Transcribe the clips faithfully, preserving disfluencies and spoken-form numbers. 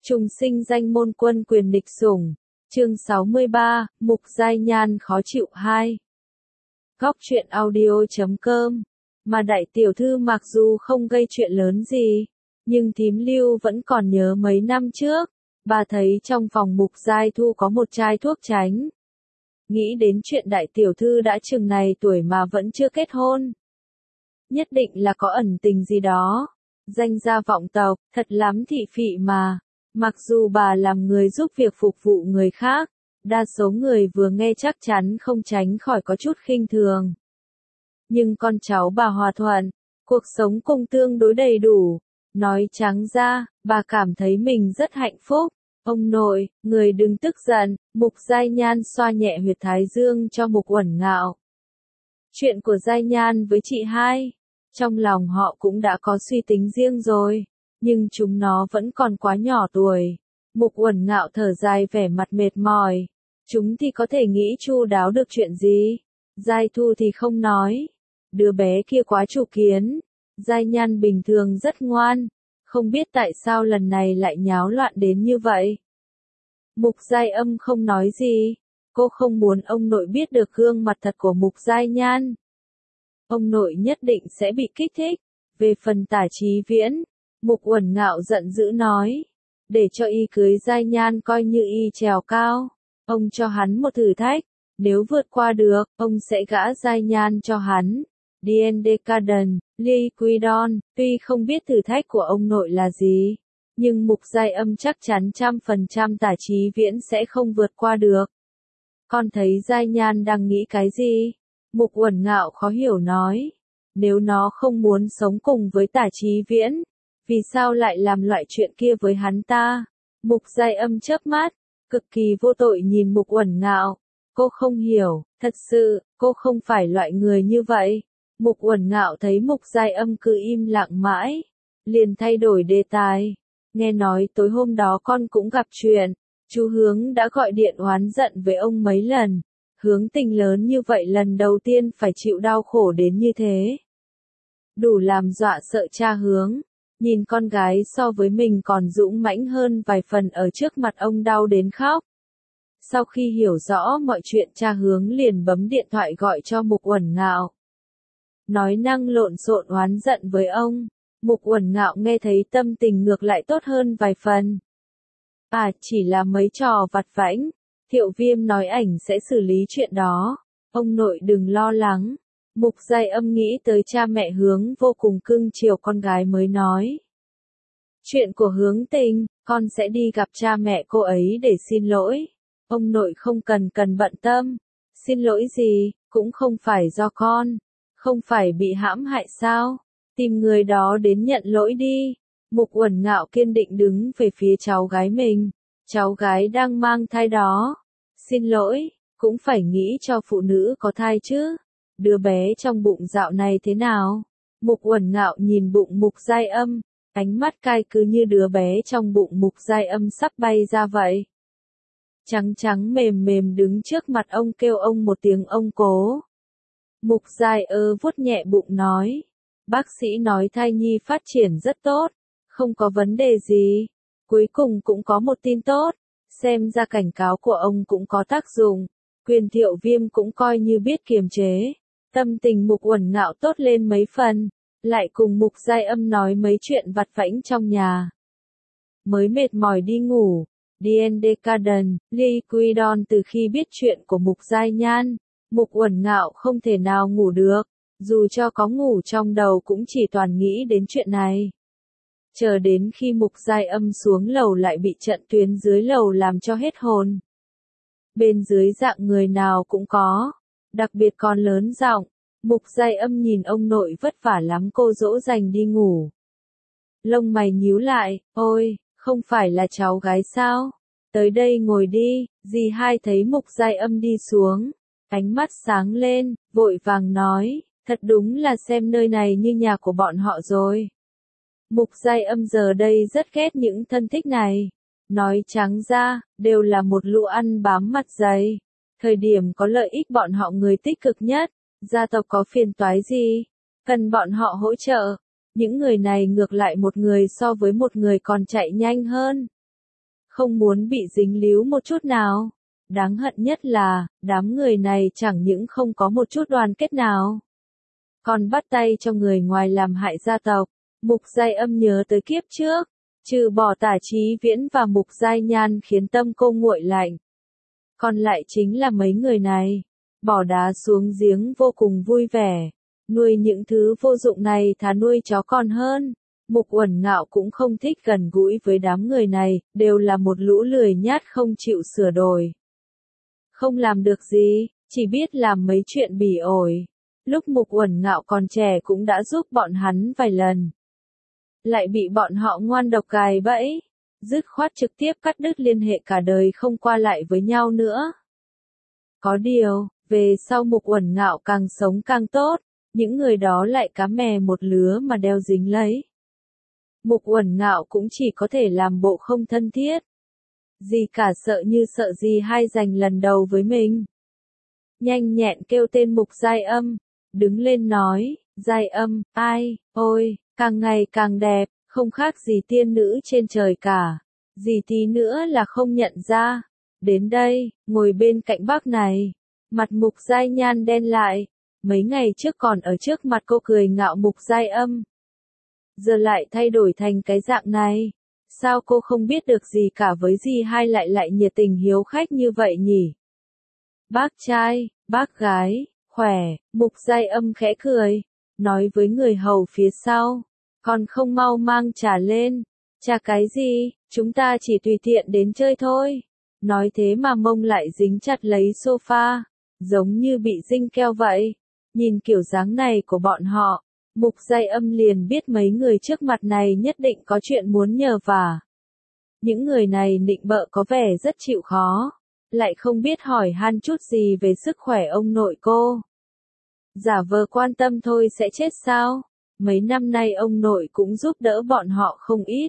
Trùng sinh danh môn quân quyền địch sủng. Chương sáu mươi ba, Mục Giai Nhan khó chịu hai. Góc truyện audio chấm com. Mà đại tiểu thư mặc dù không gây chuyện lớn gì, nhưng thím Lưu vẫn còn nhớ mấy năm trước, bà thấy trong phòng Mục Giai Thu có một chai thuốc tránh. Nghĩ đến chuyện đại tiểu thư đã chừng này tuổi mà vẫn chưa kết hôn. Nhất định là có ẩn tình gì đó. Danh gia vọng tộc, thật lắm thị phị mà. Mặc dù bà làm người giúp việc phục vụ người khác, đa số người vừa nghe chắc chắn không tránh khỏi có chút khinh thường. Nhưng con cháu bà hòa thuận, cuộc sống cũng tương đối đầy đủ. Nói trắng ra, bà cảm thấy mình rất hạnh phúc. Ông nội, người đừng tức giận. Mục Giai Nhan xoa nhẹ huyệt thái dương cho Mục Uẩn Ngạo. Chuyện của Giai Nhan với chị hai, trong lòng họ cũng đã có suy tính riêng rồi, nhưng chúng nó vẫn còn quá nhỏ tuổi. Mục Uẩn Ngạo thở dài vẻ mặt mệt mỏi. Chúng thì có thể nghĩ chu đáo được chuyện gì? Giai Thu thì không nói. Đứa bé kia quá chủ kiến. Giai Nhan bình thường rất ngoan, không biết tại sao lần này lại nháo loạn đến như vậy. Mục Giai Âm không nói gì. Cô không muốn ông nội biết được gương mặt thật của Mục Giai Nhan. Ông nội nhất định sẽ bị kích thích. Về phần Tả Chí Viễn, Mục Uẩn Ngạo giận dữ nói, để cho y cưới Giai Nhan coi như y trèo cao. Ông cho hắn một thử thách, nếu vượt qua được, ông sẽ gả Giai Nhan cho hắn. Dien Decadent, Liquidon, tuy không biết thử thách của ông nội là gì, nhưng Mục Giai Âm chắc chắn trăm phần trăm Tả Chí Viễn sẽ không vượt qua được. Con thấy Giai Nhan đang nghĩ cái gì? Mục Uẩn Ngạo khó hiểu nói, nếu nó không muốn sống cùng với Tả Chí Viễn, vì sao lại làm loại chuyện kia với hắn ta? Mục Giai Âm chớp mắt, cực kỳ vô tội nhìn Mục Uẩn Ngạo. Cô không hiểu, thật sự, cô không phải loại người như vậy. Mục Uẩn Ngạo thấy Mục Giai Âm cứ im lặng mãi, liền thay đổi đề tài. Nghe nói tối hôm đó con cũng gặp chuyện, chú Hướng đã gọi điện oán giận với ông mấy lần. Hướng Tình lớn như vậy lần đầu tiên phải chịu đau khổ đến như thế. Đủ làm dọa sợ cha Hướng. Nhìn con gái so với mình còn dũng mãnh hơn vài phần ở trước mặt ông đau đến khóc. Sau khi hiểu rõ mọi chuyện, cha Hướng liền bấm điện thoại gọi cho Mục Uẩn Ngạo. Nói năng lộn xộn oán giận với ông. Mục Uẩn Ngạo nghe thấy tâm tình ngược lại tốt hơn vài phần. À, chỉ là mấy trò vặt vãnh. Thiệu Viêm nói ảnh sẽ xử lý chuyện đó. Ông nội đừng lo lắng. Mục Giai Âm nghĩ tới cha mẹ Hướng vô cùng cưng chiều con gái mới nói. Chuyện của Hướng Tình, con sẽ đi gặp cha mẹ cô ấy để xin lỗi. Ông nội không cần cần bận tâm. Xin lỗi gì, cũng không phải do con. Không phải bị hãm hại sao? Tìm người đó đến nhận lỗi đi. Mục Uẩn Ngạo kiên định đứng về phía cháu gái mình. Cháu gái đang mang thai đó. Xin lỗi, cũng phải nghĩ cho phụ nữ có thai chứ. Đứa bé trong bụng dạo này thế nào? Mục Uẩn Ngạo nhìn bụng Mục Giai Âm, ánh mắt cay cứ như đứa bé trong bụng Mục Giai Âm sắp bay ra vậy. Trắng trắng mềm mềm đứng trước mặt ông kêu ông một tiếng ông cố. Mục Giai Ơ vuốt nhẹ bụng nói, bác sĩ nói thai nhi phát triển rất tốt, không có vấn đề gì. Cuối cùng cũng có một tin tốt, xem ra cảnh cáo của ông cũng có tác dụng. Quyền Thiệu Viêm cũng coi như biết kiềm chế. Tâm tình Mục Uẩn Ngạo tốt lên mấy phần, lại cùng Mục Giai Âm nói mấy chuyện vặt vãnh trong nhà. Mới mệt mỏi đi ngủ, Dien Decadent, Liquidon từ khi biết chuyện của Mục Giai Nhan, Mục Uẩn Ngạo không thể nào ngủ được, dù cho có ngủ trong đầu cũng chỉ toàn nghĩ đến chuyện này. Chờ đến khi Mục Giai Âm xuống lầu lại bị trận tuyến dưới lầu làm cho hết hồn. Bên dưới dạng người nào cũng có, đặc biệt còn lớn giọng. Mục Giai Âm nhìn ông nội vất vả lắm cô dỗ dành đi ngủ. Lông mày nhíu lại, ôi, không phải là cháu gái sao? Tới đây ngồi đi. Dì hai thấy Mục Giai Âm đi xuống, ánh mắt sáng lên, vội vàng nói, thật đúng là xem nơi này như nhà của bọn họ rồi. Mục Giai Âm giờ đây rất ghét những thân thích này. Nói trắng ra, đều là một lũ ăn bám mặt dày. Thời điểm có lợi ích bọn họ người tích cực nhất. Gia tộc có phiền toái gì? Cần bọn họ hỗ trợ. Những người này ngược lại một người so với một người còn chạy nhanh hơn. không muốn bị dính líu một chút nào. Đáng hận nhất là, đám người này chẳng những không có một chút đoàn kết nào, còn bắt tay cho người ngoài làm hại gia tộc. Mục Giai Âm nhớ tới kiếp trước, trừ bỏ Tả Chí Viễn và Mục Giai Nhan khiến tâm cô nguội lạnh. Còn lại chính là mấy người này, bỏ đá xuống giếng vô cùng vui vẻ, nuôi những thứ vô dụng này thà nuôi chó còn hơn. Mục Uẩn Ngạo cũng không thích gần gũi với đám người này, đều là một lũ lười nhát không chịu sửa đổi. Không làm được gì, chỉ biết làm mấy chuyện bỉ ổi. Lúc Mục Uẩn Ngạo còn trẻ cũng đã giúp bọn hắn vài lần. Lại bị bọn họ ngoan độc gài bẫy, dứt khoát trực tiếp cắt đứt liên hệ cả đời không qua lại với nhau nữa. Có điều, về sau Mục Uẩn Ngạo càng sống càng tốt, những người đó lại cá mè một lứa mà đeo dính lấy. Mục Uẩn Ngạo cũng chỉ có thể làm bộ không thân thiết. Gì cả sợ như sợ gì hai giành lần đầu với mình. Nhanh nhẹn kêu tên Mục Giai Âm, đứng lên nói, Giai Âm, ai, ôi, càng ngày càng đẹp, không khác gì tiên nữ trên trời cả. Gì tí nữa là không nhận ra. Đến đây, ngồi bên cạnh bác này. Mặt Mục Giai Nhan đen lại. Mấy ngày trước còn ở trước mặt cô cười ngạo Mục Giai Âm. Giờ lại thay đổi thành cái dạng này. Sao cô không biết được gì cả với dì hai lại lại nhiệt tình hiếu khách như vậy nhỉ? Bác trai, bác gái, khỏe, Mục Giai Âm khẽ cười. Nói với người hầu phía sau. Còn không mau mang trà lên. Trà cái gì, chúng ta chỉ tùy tiện đến chơi thôi. Nói thế mà mông lại dính chặt lấy sofa. Giống như bị dinh keo vậy. Nhìn kiểu dáng này của bọn họ. Mục Giai Âm liền biết mấy người trước mặt này nhất định có chuyện muốn nhờ vả. Những người này nịnh bợ có vẻ rất chịu khó, lại không biết hỏi han chút gì về sức khỏe ông nội cô. Giả vờ quan tâm thôi sẽ chết sao? Mấy năm nay ông nội cũng giúp đỡ bọn họ không ít.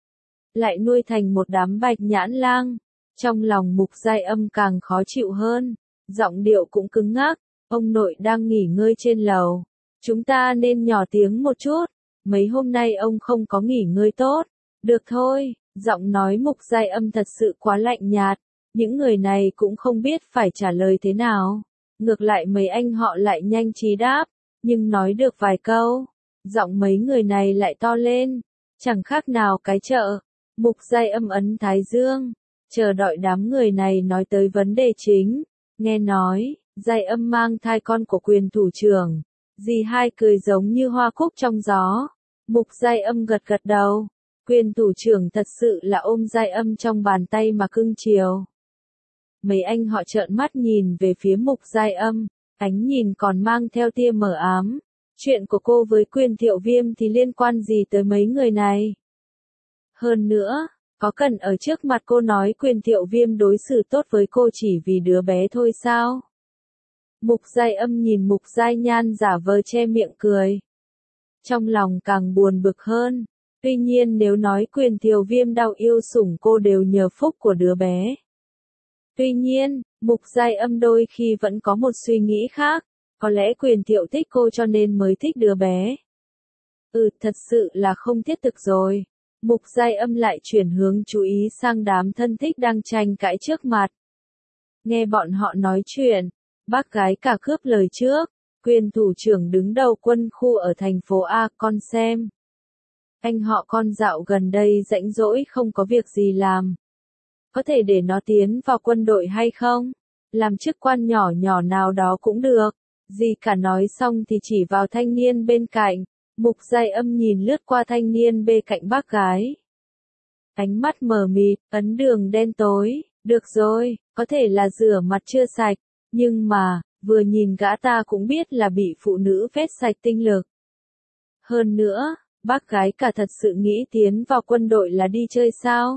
Lại nuôi thành một đám bạch nhãn lang. Trong lòng Mục Giai Âm càng khó chịu hơn, giọng điệu cũng cứng ngắc. Ông nội đang nghỉ ngơi trên lầu. Chúng ta nên nhỏ tiếng một chút. Mấy hôm nay ông không có nghỉ ngơi tốt. Được thôi, giọng nói Mục Giai Âm thật sự quá lạnh nhạt. Những người này cũng không biết phải trả lời thế nào. Ngược lại mấy anh họ lại nhanh trí đáp. Nhưng nói được vài câu, giọng mấy người này lại to lên. Chẳng khác nào cái chợ. Mục Giai Âm ấn thái dương, chờ đợi đám người này nói tới vấn đề chính. Nghe nói, Giai Âm mang thai con của quyền thủ trưởng. Dì hai cười giống như hoa cúc trong gió. Mục Giai Âm gật gật đầu. Quyền thủ trưởng thật sự là ôm Giai Âm trong bàn tay mà cưng chiều. Mấy anh họ trợn mắt nhìn về phía Mục Giai Âm, ánh nhìn còn mang theo tia mờ ám. Chuyện của cô với Quyền Thiệu Viêm thì liên quan gì tới mấy người này? Hơn nữa, có cần ở trước mặt cô nói Quyền Thiệu Viêm đối xử tốt với cô chỉ vì đứa bé thôi sao? Mục Giai Âm nhìn Mục Giai Nhan giả vờ che miệng cười. Trong lòng càng buồn bực hơn. Tuy nhiên nếu nói Quyền Thiệu Viêm đau yêu sủng cô đều nhờ phúc của đứa bé. Tuy nhiên, Mục Giai Âm đôi khi vẫn có một suy nghĩ khác. Có lẽ Quyền Thiệu thích cô cho nên mới thích đứa bé. Ừ, thật sự là không thiết thực rồi. Mục Giai Âm lại chuyển hướng chú ý sang đám thân thích đang tranh cãi trước mặt. Nghe bọn họ nói chuyện, bác gái cả cướp lời trước. Quyền thủ trưởng đứng đầu quân khu ở thành phố A, con xem. Anh họ con dạo gần đây rãnh rỗi không có việc gì làm. Có thể để nó tiến vào quân đội hay không? Làm chức quan nhỏ nhỏ nào đó cũng được. Dì cả nói xong thì chỉ vào thanh niên bên cạnh. Mục Giai Âm nhìn lướt qua thanh niên bên cạnh bác gái. Ánh mắt mờ mịt, ấn đường đen tối. Được rồi, có thể là rửa mặt chưa sạch. Nhưng mà, vừa nhìn gã ta cũng biết là bị phụ nữ vét sạch tinh lực. Hơn nữa, bác gái cả thật sự nghĩ tiến vào quân đội là đi chơi sao?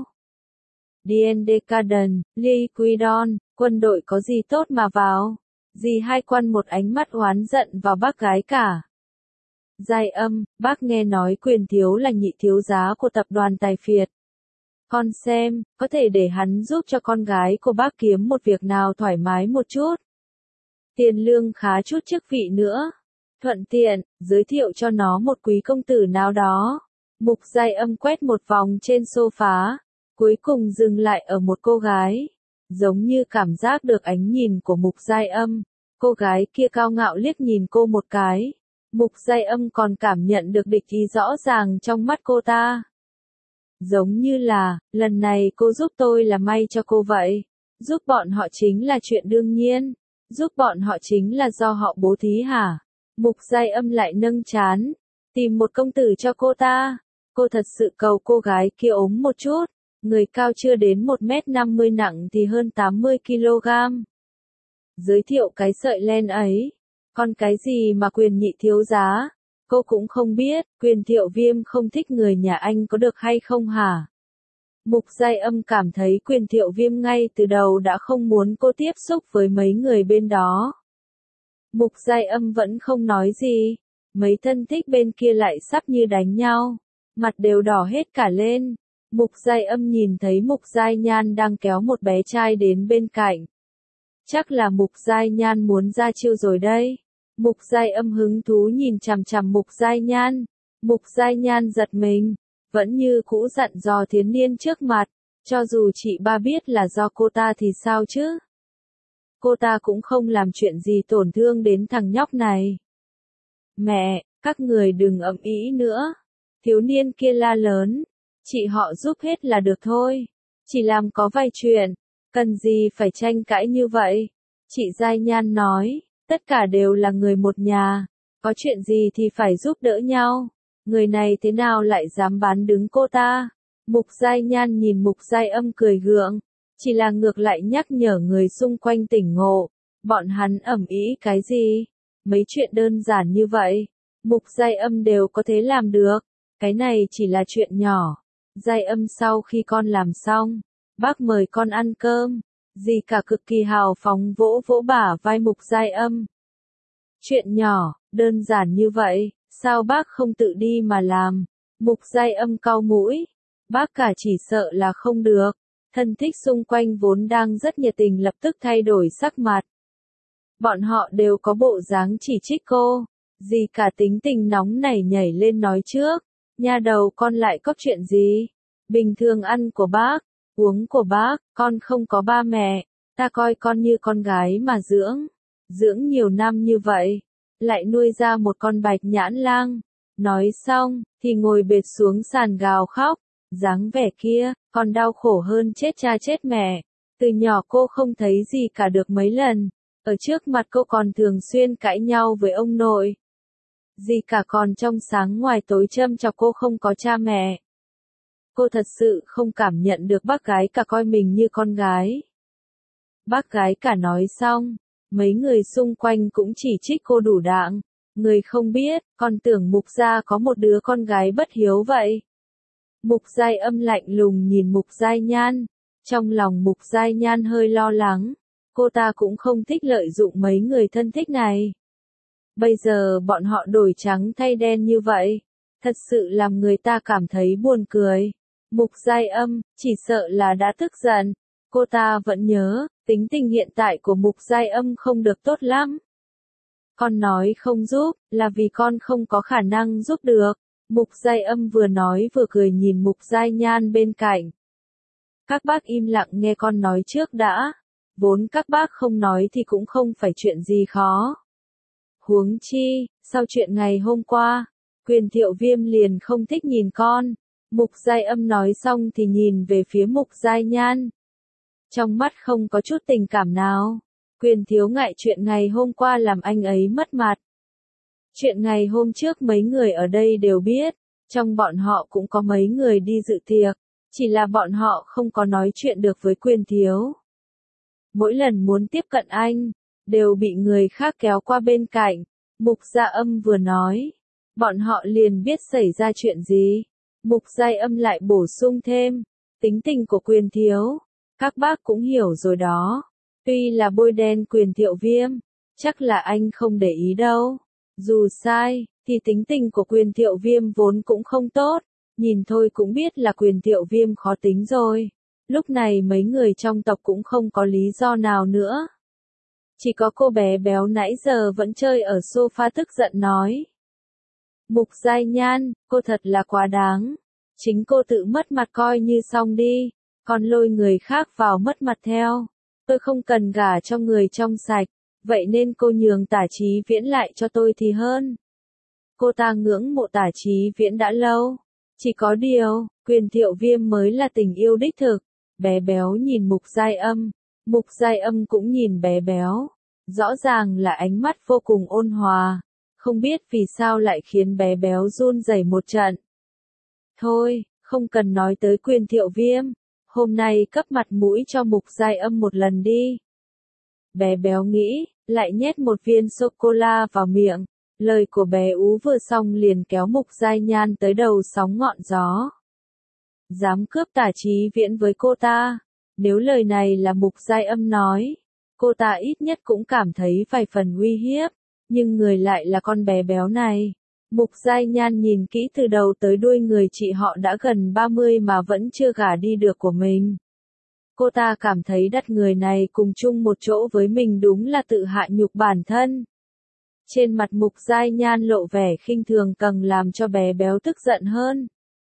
Dien Decaden, Liquidon, quân đội có gì tốt mà vào? Dì hai quan một ánh mắt oán giận vào bác gái cả. Giai Âm, bác nghe nói Quyền thiếu là nhị thiếu giá của tập đoàn Tài Phiệt. Con xem, có thể để hắn giúp cho con gái của bác kiếm một việc nào thoải mái một chút. Tiền lương khá chút chức vị nữa. Thuận tiện, giới thiệu cho nó một quý công tử nào đó. Mục Giai Âm quét một vòng trên sofa. cuối cùng dừng lại ở một cô gái. Giống như cảm giác được ánh nhìn của Mục Giai Âm, cô gái kia cao ngạo liếc nhìn cô một cái. Mục Giai Âm còn cảm nhận được địch ý rõ ràng trong mắt cô ta. Giống như là, lần này cô giúp tôi là may cho cô vậy. Giúp bọn họ chính là chuyện đương nhiên. Giúp bọn họ chính là do họ bố thí hả? Mục Giai Âm lại nâng trán, tìm một công tử cho cô ta. Cô thật sự cầu cô gái kia ốm một chút. Người cao chưa đến một mét năm mươi nặng thì hơn tám mươi ki lô gam. Giới thiệu cái sợi len ấy. Còn cái gì mà Quyền nhị thiếu giá? Cô cũng không biết, Quyền Thiệu Viêm không thích người nhà anh có được hay không hả? Mục Giai Âm cảm thấy Quyền Thiệu Viêm ngay từ đầu đã không muốn cô tiếp xúc với mấy người bên đó. Mục Giai Âm vẫn không nói gì. Mấy thân thích bên kia lại sắp như đánh nhau. Mặt đều đỏ hết cả lên. Mục Giai Âm nhìn thấy Mục Giai Nhan đang kéo một bé trai đến bên cạnh. Chắc là Mục Giai Nhan muốn ra chiêu rồi đây. Mục Giai Âm hứng thú nhìn chằm chằm Mục Giai Nhan. Mục Giai Nhan giật mình, vẫn như cũ dặn dò Thiến Niên trước mặt, cho dù chị ba biết là do cô ta thì sao chứ? Cô ta cũng không làm chuyện gì tổn thương đến thằng nhóc này. Mẹ, các người đừng ầm ĩ nữa. Thiếu niên kia la lớn, chị họ giúp hết là được thôi. Chỉ làm có vài chuyện, cần gì phải tranh cãi như vậy? Chị Giai Nhan nói. Tất cả đều là người một nhà, có chuyện gì thì phải giúp đỡ nhau. Người này thế nào lại dám bán đứng cô ta? Mục Giai Nhan nhìn Mục Giai Âm cười gượng, chỉ là ngược lại nhắc nhở người xung quanh tỉnh ngộ. Bọn hắn ầm ĩ cái gì? Mấy chuyện đơn giản như vậy, Mục Giai Âm đều có thể làm được. Cái này chỉ là chuyện nhỏ. Giai Âm sau khi con làm xong, bác mời con ăn cơm. Dì cả cực kỳ hào phóng vỗ vỗ bả vai Mục Giai Âm. Chuyện nhỏ, đơn giản như vậy, sao bác không tự đi mà làm? Mục Giai Âm cau mũi. Bác cả chỉ sợ là không được. Thân thích xung quanh vốn đang rất nhiệt tình lập tức thay đổi sắc mặt. Bọn họ đều có bộ dáng chỉ trích cô. Dì cả tính tình nóng nảy nhảy lên nói trước. Nha đầu con lại có chuyện gì? Bình thường ăn của bác, uống của bác, con không có ba mẹ, ta coi con như con gái mà dưỡng. Dưỡng nhiều năm như vậy, lại nuôi ra một con bạch nhãn lang. Nói xong, thì ngồi bệt xuống sàn gào khóc. Dáng vẻ kia, còn đau khổ hơn chết cha chết mẹ. Từ nhỏ cô không thấy gì cả được mấy lần. Ở trước mặt cô còn thường xuyên cãi nhau với ông nội. Gì cả còn trong sáng ngoài tối châm chọc cô không có cha mẹ. Cô thật sự không cảm nhận được bác gái cả coi mình như con gái. Bác gái cả nói xong, mấy người xung quanh cũng chỉ trích cô đủ đạng. Người không biết, còn tưởng Mục gia có một đứa con gái bất hiếu vậy. Mục Giai Âm lạnh lùng nhìn Mục Giai Nhan. Trong lòng Mục Giai Nhan hơi lo lắng. Cô ta cũng không thích lợi dụng mấy người thân thích này. Bây giờ bọn họ đổi trắng thay đen như vậy. Thật sự làm người ta cảm thấy buồn cười. Mục Giai Âm, chỉ sợ là đã tức giận. Cô ta vẫn nhớ, tính tình hiện tại của Mục Giai Âm không được tốt lắm. Con nói không giúp, là vì con không có khả năng giúp được. Mục Giai Âm vừa nói vừa cười nhìn Mục Giai Nhan bên cạnh. Các bác im lặng nghe con nói trước đã. Vốn các bác không nói thì cũng không phải chuyện gì khó. Huống chi, sau chuyện ngày hôm qua, Quyền Thiệu Viêm liền không thích nhìn con. Mục Giai Âm nói xong thì nhìn về phía Mục Giai Nhan. Trong mắt không có chút tình cảm nào. Quyền thiếu ngại chuyện ngày hôm qua làm anh ấy mất mặt. Chuyện ngày hôm trước mấy người ở đây đều biết. Trong bọn họ cũng có mấy người đi dự tiệc. Chỉ là bọn họ không có nói chuyện được với Quyền thiếu. Mỗi lần muốn tiếp cận anh, đều bị người khác kéo qua bên cạnh. Mục Gia Âm vừa nói, bọn họ liền biết xảy ra chuyện gì. Mục Giai Âm lại bổ sung thêm, tính tình của Quyền thiếu, các bác cũng hiểu rồi đó. Tuy là bôi đen Quyền Thiệu Viêm, chắc là anh không để ý đâu. Dù sai, thì tính tình của Quyền Thiệu Viêm vốn cũng không tốt. Nhìn thôi cũng biết là Quyền Thiệu Viêm khó tính rồi. Lúc này mấy người trong tộc cũng không có lý do nào nữa. Chỉ có cô bé béo nãy giờ vẫn chơi ở sofa tức giận nói. Mục Giai Nhan, cô thật là quá đáng. Chính cô tự mất mặt coi như xong đi. Còn lôi người khác vào mất mặt theo. Tôi không cần gả cho người trong sạch, vậy nên cô nhường Tả Chí Viễn lại cho tôi thì hơn. Cô ta ngưỡng mộ Tả Chí Viễn đã lâu. Chỉ có điều, Quyền Thiệu Viêm mới là tình yêu đích thực. Bé béo nhìn Mục Giai Âm, Mục Giai Âm cũng nhìn bé béo. Rõ ràng là ánh mắt vô cùng ôn hòa, không biết vì sao lại khiến bé béo run rẩy một trận. Thôi, không cần nói tới Quyền Thiệu Viêm, hôm nay cấp mặt mũi cho Mục Giai Âm một lần đi. Bé béo nghĩ, lại nhét một viên sô-cô-la vào miệng, lời của bé Ú vừa xong liền kéo Mục Giai Nhan tới đầu sóng ngọn gió. Dám cướp Tả Chí Viễn với cô ta, nếu lời này là Mục Giai Âm nói, cô ta ít nhất cũng cảm thấy vài phần uy hiếp, nhưng người lại là con bé béo này. Mục Giai Nhan nhìn kỹ từ đầu tới đuôi người chị họ đã gần ba mươi mà vẫn chưa gả đi được của mình. Cô ta cảm thấy đặt người này cùng chung một chỗ với mình đúng là tự hạ nhục bản thân. Trên mặt Mục Giai Nhan lộ vẻ khinh thường càng làm cho bé béo tức giận hơn.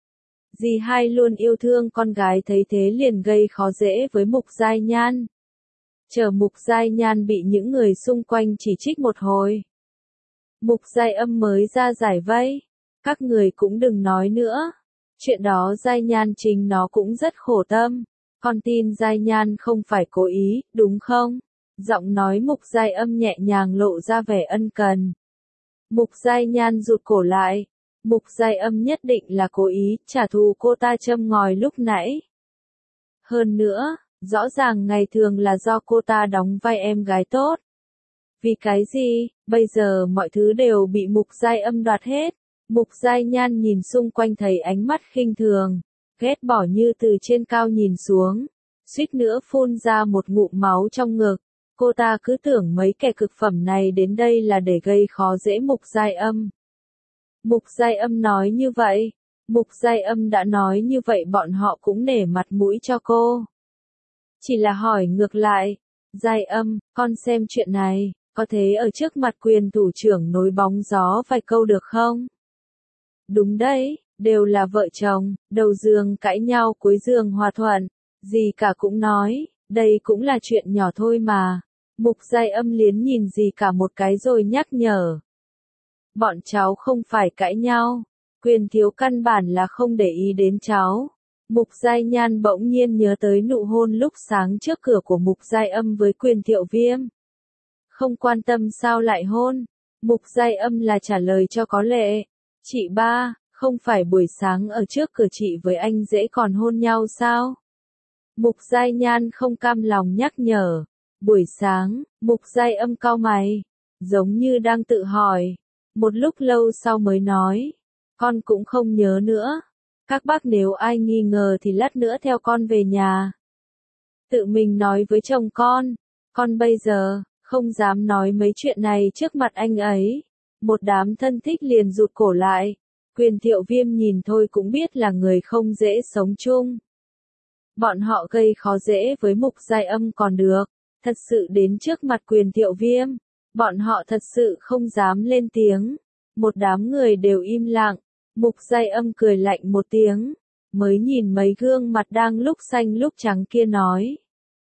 Dì hai luôn yêu thương con gái thấy thế liền gây khó dễ với Mục Giai Nhan. Chờ Mục Giai Nhan bị những người xung quanh chỉ trích một hồi. Mục Giai Âm mới ra giải vây. Các người cũng đừng nói nữa. Chuyện đó Giai Nhan chính nó cũng rất khổ tâm. Con tin Giai Nhan không phải cố ý, đúng không? Giọng nói Mục Giai Âm nhẹ nhàng lộ ra vẻ ân cần. Mục Giai Nhan rụt cổ lại. Mục Giai Âm nhất định là cố ý trả thù cô ta châm ngòi lúc nãy. Hơn nữa, rõ ràng ngày thường là do cô ta đóng vai em gái tốt. Vì cái gì, bây giờ mọi thứ đều bị Mục Giai Âm đoạt hết. Mục Giai Nhan nhìn xung quanh thấy ánh mắt khinh thường, ghét bỏ như từ trên cao nhìn xuống, suýt nữa phun ra một ngụm máu trong ngực. Cô ta cứ tưởng mấy kẻ cực phẩm này đến đây là để gây khó dễ Mục Giai Âm. Mục Giai Âm nói như vậy, Mục Giai Âm đã nói như vậy bọn họ cũng nể mặt mũi cho cô. Chỉ là hỏi ngược lại, Giai Âm, con xem chuyện này, có thể ở trước mặt Quyền thủ trưởng nối bóng gió vài câu được không? Đúng đấy, đều là vợ chồng, đầu giường cãi nhau cuối giường hòa thuận, gì cả cũng nói, đây cũng là chuyện nhỏ thôi mà. Mục Giai Âm liến nhìn gì cả một cái rồi nhắc nhở. Bọn cháu không phải cãi nhau, Quyền thiếu căn bản là không để ý đến cháu. Mục Giai Nhan bỗng nhiên nhớ tới nụ hôn lúc sáng trước cửa của Mục Giai Âm với Quyền Thiệu Viêm. Không quan tâm sao lại hôn. Mục Giai Âm là trả lời cho có lệ. Chị ba, không phải buổi sáng ở trước cửa chị với anh dễ còn hôn nhau sao? Mục Giai Nhan không cam lòng nhắc nhở. Buổi sáng, Mục Giai Âm cau mày, giống như đang tự hỏi. Một lúc lâu sau mới nói, con cũng không nhớ nữa. Các bác nếu ai nghi ngờ thì lát nữa theo con về nhà. Tự mình nói với chồng con, con bây giờ, không dám nói mấy chuyện này trước mặt anh ấy. Một đám thân thích liền rụt cổ lại. Quyền Thiệu Viêm nhìn thôi cũng biết là người không dễ sống chung. Bọn họ gây khó dễ với Mục Giai Âm còn được. Thật sự đến trước mặt Quyền Thiệu Viêm, bọn họ thật sự không dám lên tiếng. Một đám người đều im lặng. Mục Giai Âm cười lạnh một tiếng, mới nhìn mấy gương mặt đang lúc xanh lúc trắng kia nói.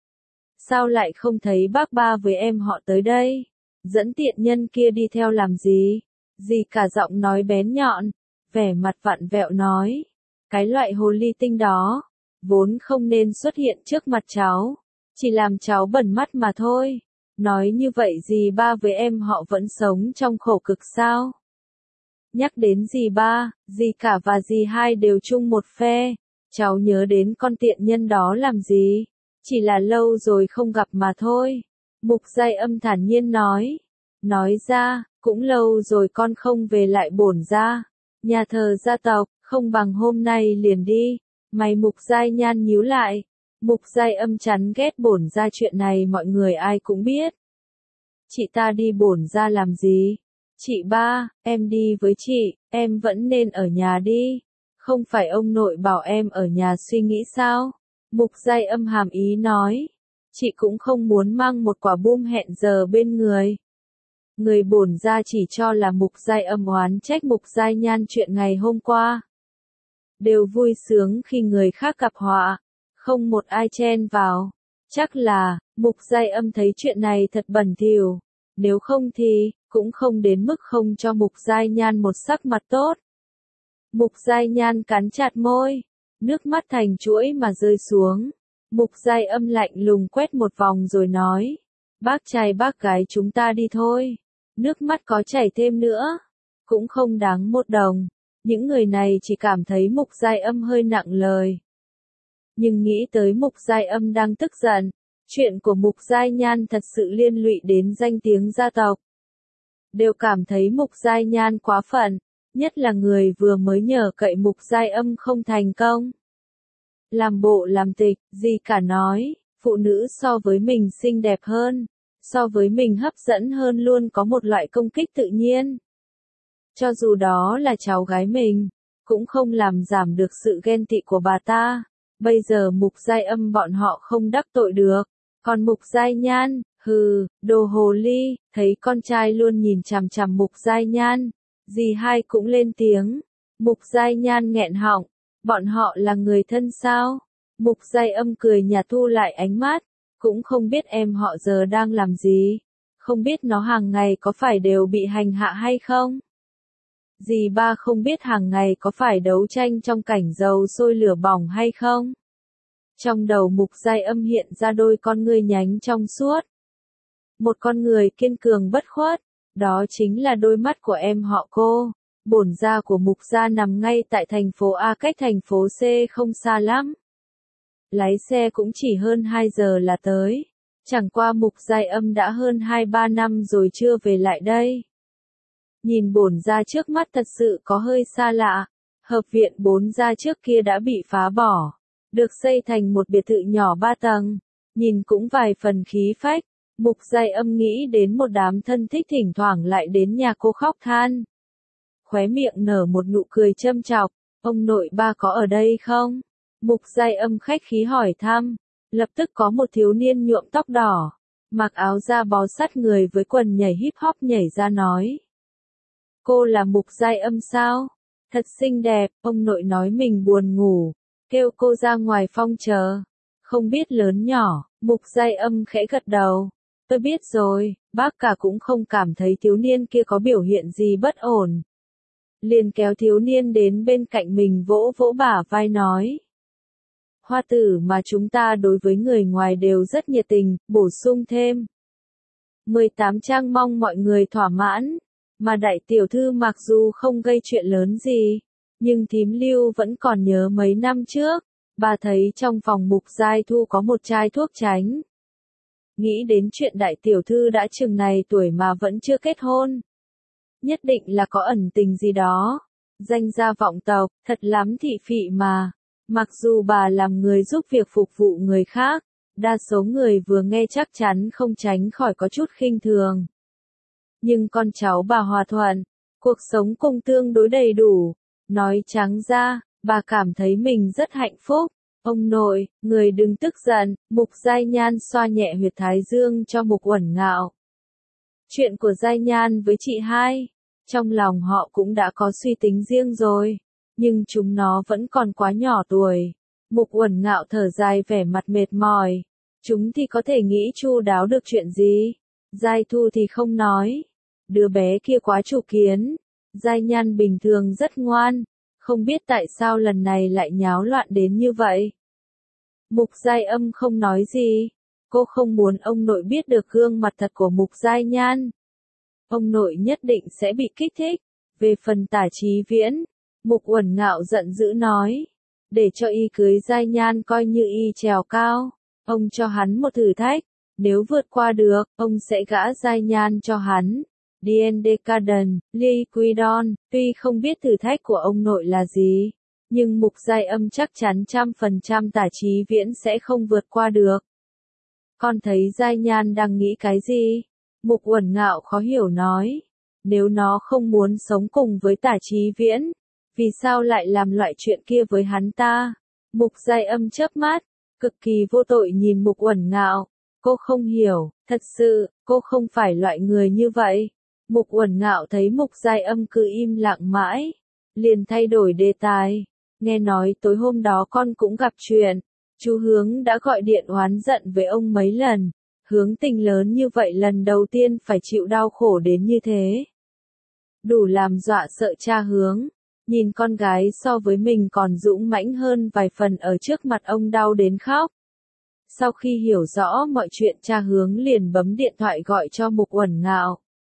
Sao lại không thấy bác ba với em họ tới đây? Dẫn tiện nhân kia đi theo làm gì? Gì cả giọng nói bén nhọn, vẻ mặt vặn vẹo nói. Cái loại hồ ly tinh đó, vốn không nên xuất hiện trước mặt cháu, chỉ làm cháu bẩn mắt mà thôi. Nói như vậy dì ba với em họ vẫn sống trong khổ cực sao? Nhắc đến dì ba, dì cả và dì hai đều chung một phe. Cháu nhớ đến con tiện nhân đó làm gì? Chỉ là lâu rồi không gặp mà thôi. Mục Giai Âm thản nhiên nói. Nói ra, cũng lâu rồi con không về lại bổn gia. Nhà thờ gia tộc, không bằng hôm nay liền đi. Mày Mục Giai Nhan nhíu lại. Mục Giai Âm chán ghét bổn gia chuyện này mọi người ai cũng biết. Chị ta đi bổn gia làm gì? Chị ba, em đi với chị, em vẫn nên ở nhà đi. Không phải ông nội bảo em ở nhà suy nghĩ sao? Mục Giai Âm hàm ý nói. Chị cũng không muốn mang một quả bom hẹn giờ bên người. Người bổn gia chỉ cho là Mục Giai Âm oán trách Mục Giai Nhan chuyện ngày hôm qua. Đều vui sướng khi người khác gặp họa. Không một ai chen vào. Chắc là, Mục Giai Âm thấy chuyện này thật bẩn thỉu. Nếu không thì, cũng không đến mức không cho Mục Giai Nhan một sắc mặt tốt. Mục Giai Nhan cắn chặt môi, nước mắt thành chuỗi mà rơi xuống. Mục Giai Âm lạnh lùng quét một vòng rồi nói, bác trai bác gái chúng ta đi thôi. Nước mắt có chảy thêm nữa, cũng không đáng một đồng. Những người này chỉ cảm thấy Mục Giai Âm hơi nặng lời. Nhưng nghĩ tới Mục Giai Âm đang tức giận, chuyện của Mục Giai Nhan thật sự liên lụy đến danh tiếng gia tộc. Đều cảm thấy Mục Giai Nhan quá phận, nhất là người vừa mới nhờ cậy Mục Giai Âm không thành công. Làm bộ làm tịch, gì cả nói, phụ nữ so với mình xinh đẹp hơn, so với mình hấp dẫn hơn luôn có một loại công kích tự nhiên. Cho dù đó là cháu gái mình, cũng không làm giảm được sự ghen tị của bà ta. Bây giờ Mục Giai Âm bọn họ không đắc tội được. Còn Mục Giai Nhan, hừ, đồ hồ ly, thấy con trai luôn nhìn chằm chằm Mục Giai Nhan. Dì hai cũng lên tiếng. Mục Giai Nhan nghẹn họng. Bọn họ là người thân sao? Mục Giai Âm cười nhạt thu lại ánh mắt. Cũng không biết em họ giờ đang làm gì. Không biết nó hàng ngày có phải đều bị hành hạ hay không? Dì ba không biết hàng ngày có phải đấu tranh trong cảnh dầu sôi lửa bỏng hay không? Trong đầu Mục Giai Âm hiện ra đôi con ngươi nhánh trong suốt. Một con người kiên cường bất khuất, đó chính là đôi mắt của em họ cô. Bổn gia của Mục gia nằm ngay tại thành phố A cách thành phố C không xa lắm. Lái xe cũng chỉ hơn hai giờ là tới. Chẳng qua Mục Giai Âm đã hơn hai ba năm rồi chưa về lại đây. Nhìn bổn gia trước mắt thật sự có hơi xa lạ. Hợp viện bốn gia trước kia đã bị phá bỏ, được xây thành một biệt thự nhỏ ba tầng, nhìn cũng vài phần khí phách. Mục Giai Âm nghĩ đến một đám thân thích thỉnh thoảng lại đến nhà cô khóc than. Khóe miệng nở một nụ cười châm chọc, ông nội ba có ở đây không? Mục Giai Âm khách khí hỏi thăm, lập tức có một thiếu niên nhuộm tóc đỏ, mặc áo da bó sát người với quần nhảy hip hop nhảy ra nói. Cô là Mục Giai Âm sao? Thật xinh đẹp, ông nội nói mình buồn ngủ, kêu cô ra ngoài phong chờ. Không biết lớn nhỏ, Mục Giai Âm khẽ gật đầu. Tôi biết rồi, bác cả cũng không cảm thấy thiếu niên kia có biểu hiện gì bất ổn. Liền kéo thiếu niên đến bên cạnh mình vỗ vỗ bả vai nói. Hoa tử mà chúng ta đối với người ngoài đều rất nhiệt tình, bổ sung thêm. mười tám trang mong mọi người thỏa mãn. Mà đại tiểu thư mặc dù không gây chuyện lớn gì, nhưng thím Lưu vẫn còn nhớ mấy năm trước, bà thấy trong phòng Mục Giai Thu có một chai thuốc tránh. Nghĩ đến chuyện đại tiểu thư đã chừng này tuổi mà vẫn chưa kết hôn. Nhất định là có ẩn tình gì đó. Danh gia vọng tộc, thật lắm thị phị mà. Mặc dù bà làm người giúp việc phục vụ người khác, đa số người vừa nghe chắc chắn không tránh khỏi có chút khinh thường. Nhưng con cháu bà hòa thuận, cuộc sống cũng tương đối đầy đủ. Nói trắng ra, bà cảm thấy mình rất hạnh phúc. Ông nội, người đừng tức giận. Mục Giai Nhan xoa nhẹ huyệt thái dương cho Mục Uẩn Ngạo. Chuyện của Giai Nhan với chị hai, trong lòng họ cũng đã có suy tính riêng rồi, nhưng chúng nó vẫn còn quá nhỏ tuổi. Mục Uẩn Ngạo thở dài vẻ mặt mệt mỏi. Chúng thì có thể nghĩ chu đáo được chuyện gì? Giai Thu thì không nói. Đứa bé kia quá chủ kiến. Giai Nhan bình thường rất ngoan, không biết tại sao lần này lại nháo loạn đến như vậy. Mục Giai Âm không nói gì. Cô không muốn ông nội biết được gương mặt thật của Mục Giai Nhan. Ông nội nhất định sẽ bị kích thích. Về phần Tả Chí Viễn, Mục Uẩn Ngạo giận dữ nói. Để cho y cưới Giai Nhan coi như y trèo cao. Ông cho hắn một thử thách. Nếu vượt qua được, ông sẽ gả Giai Nhan cho hắn. Dien Decadent, Liquidon, tuy không biết thử thách của ông nội là gì, nhưng Mục Giai Âm chắc chắn trăm phần trăm Tả Chí Viễn sẽ không vượt qua được. Con thấy Giai Nhan đang nghĩ cái gì? Mục Uẩn Ngạo khó hiểu nói. Nếu nó không muốn sống cùng với Tả Chí Viễn, vì sao lại làm loại chuyện kia với hắn ta? Mục Giai Âm chớp mắt, cực kỳ vô tội nhìn Mục Uẩn Ngạo. Cô không hiểu, thật sự, cô không phải loại người như vậy. Mục Uẩn Ngạo thấy Mục Giai Âm cứ im lặng mãi, liền thay đổi đề tài. Nghe nói tối hôm đó con cũng gặp chuyện, Chú Hướng đã gọi điện oán giận với ông mấy lần, Hướng Tình lớn như vậy lần đầu tiên phải chịu đau khổ đến như thế. Đủ làm dọa sợ cha Hướng, nhìn con gái so với mình còn dũng mãnh hơn vài phần ở trước mặt ông đau đến khóc. Sau khi hiểu rõ mọi chuyện cha Hướng liền bấm điện thoại gọi cho Mục Uẩn Ngạo.